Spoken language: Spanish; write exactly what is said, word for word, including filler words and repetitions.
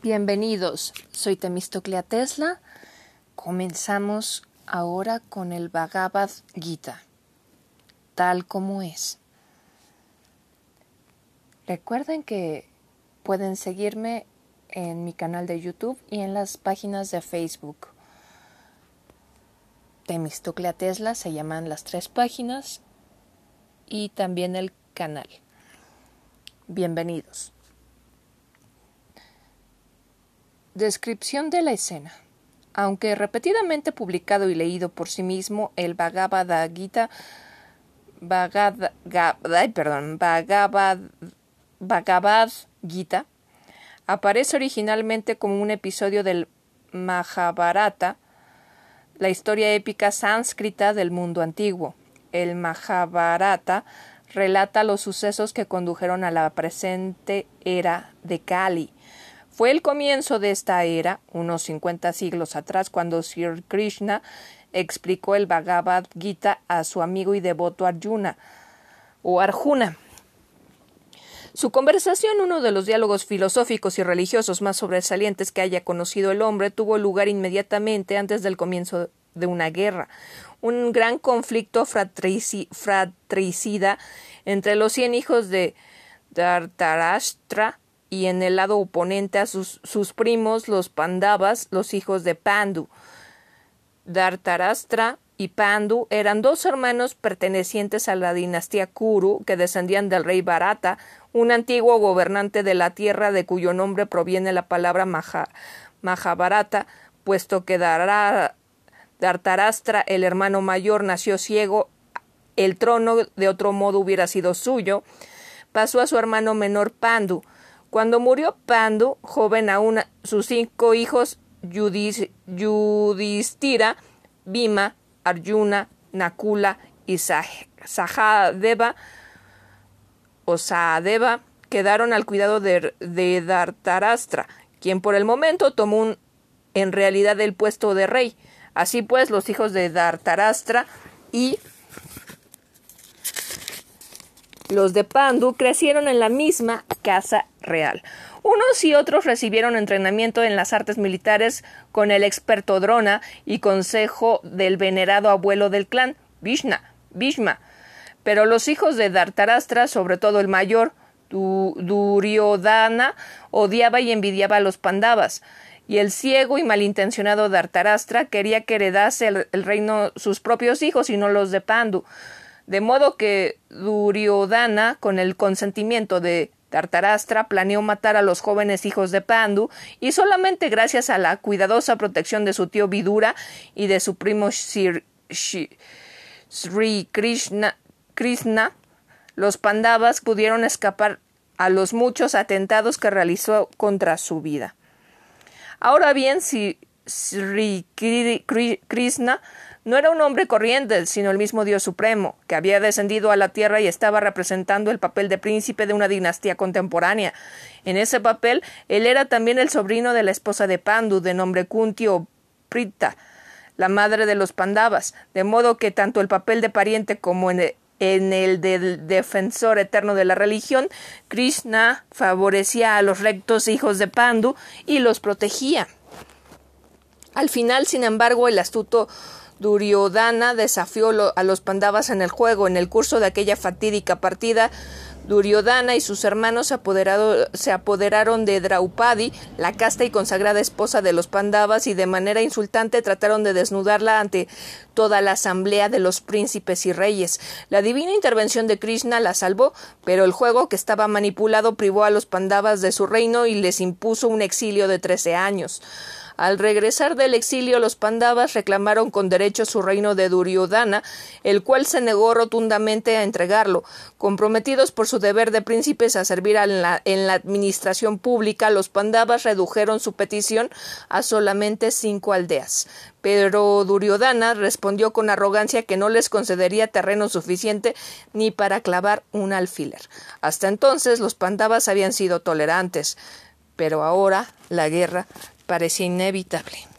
Bienvenidos, soy Temístocle Tesla. Comenzamos ahora con el Bhagavad Gita, tal como es. Recuerden que pueden seguirme en mi canal de YouTube y en las páginas de Facebook. Temístocle Tesla se llaman las tres páginas y también el canal. Bienvenidos. Descripción de la escena. Aunque repetidamente publicado y leído por sí mismo, el Bhagavad Gita, Bhagavad, ay, perdón, Bhagavad, Bhagavad Gita aparece originalmente como un episodio del Mahabharata, la historia épica sánscrita del mundo antiguo. El Mahabharata relata los sucesos que condujeron a la presente era de Kali. Fue el comienzo de esta era, unos cincuenta siglos atrás, cuando Sri Krishna explicó el Bhagavad Gita a su amigo y devoto Arjuna, o Arjuna. Su conversación, uno de los diálogos filosóficos y religiosos más sobresalientes que haya conocido el hombre, tuvo lugar inmediatamente antes del comienzo de una guerra, un gran conflicto fratrici- fratricida entre los cien hijos de Dhritarashtra y en el lado oponente a sus, sus primos, los Pandavas, los hijos de Pandu. Dhritarashtra y Pandu eran dos hermanos pertenecientes a la dinastía Kuru que descendían del rey Bharata, un antiguo gobernante de la tierra de cuyo nombre proviene la palabra Maha, Mahabharata, puesto que Dhritarashtra, el hermano mayor, nació ciego, el trono de otro modo hubiera sido suyo, pasó a su hermano menor Pandu. Cuando murió Pandu, joven aún, sus cinco hijos, Yudhishthira, Bhima, Arjuna, Nakula y Sahadeva, o Sahadeva, quedaron al cuidado de, de Dhritarashtra, quien por el momento tomó un, en realidad el puesto de rey. Así pues, los hijos de Dhritarashtra y los de Pandu crecieron en la misma casa real. Unos y otros recibieron entrenamiento en las artes militares con el experto Drona y consejo del venerado abuelo del clan, Bhishma. Bhishma. Pero los hijos de Dhritarashtra, sobre todo el mayor, du Duryodhana, odiaba y envidiaba a los Pandavas, y el ciego y malintencionado Dhritarashtra quería que heredase el, el reino sus propios hijos y no los de Pandu. De modo que Duryodhana, con el consentimiento de Dhritarashtra, planeó matar a los jóvenes hijos de Pandu, y solamente gracias a la cuidadosa protección de su tío Vidura y de su primo Sri, Sri Krishna, Krishna, los Pandavas pudieron escapar a los muchos atentados que realizó contra su vida. Ahora bien, si Sri Krishna no era un hombre corriente, sino el mismo Dios Supremo, que había descendido a la tierra y estaba representando el papel de príncipe de una dinastía contemporánea. En ese papel, él era también el sobrino de la esposa de Pandu, de nombre Kunti o Prita, la madre de los Pandavas, de modo que tanto el papel de pariente como en el, en el del defensor eterno de la religión, Krishna favorecía a los rectos hijos de Pandu y los protegía. Al final, sin embargo, el astuto Duryodhana desafió lo, a los Pandavas en el juego. En el curso de aquella fatídica partida, Duryodhana y sus hermanos se, se apoderaron de Draupadi, la casta y consagrada esposa de los Pandavas, y de manera insultante trataron de desnudarla ante toda la asamblea de los príncipes y reyes. La divina intervención de Krishna la salvó, pero el juego que estaba manipulado privó a los Pandavas de su reino y les impuso un exilio de trece años. Al regresar del exilio, los Pandavas reclamaron con derecho su reino de Duryodhana, el cual se negó rotundamente a entregarlo. Comprometidos por su deber de príncipes a servir en la, en la administración pública, los Pandavas redujeron su petición a solamente cinco aldeas. Pero Duryodhana respondió con arrogancia que no les concedería terreno suficiente ni para clavar un alfiler. Hasta entonces los Pandavas habían sido tolerantes, pero ahora la guerra parecía inevitable.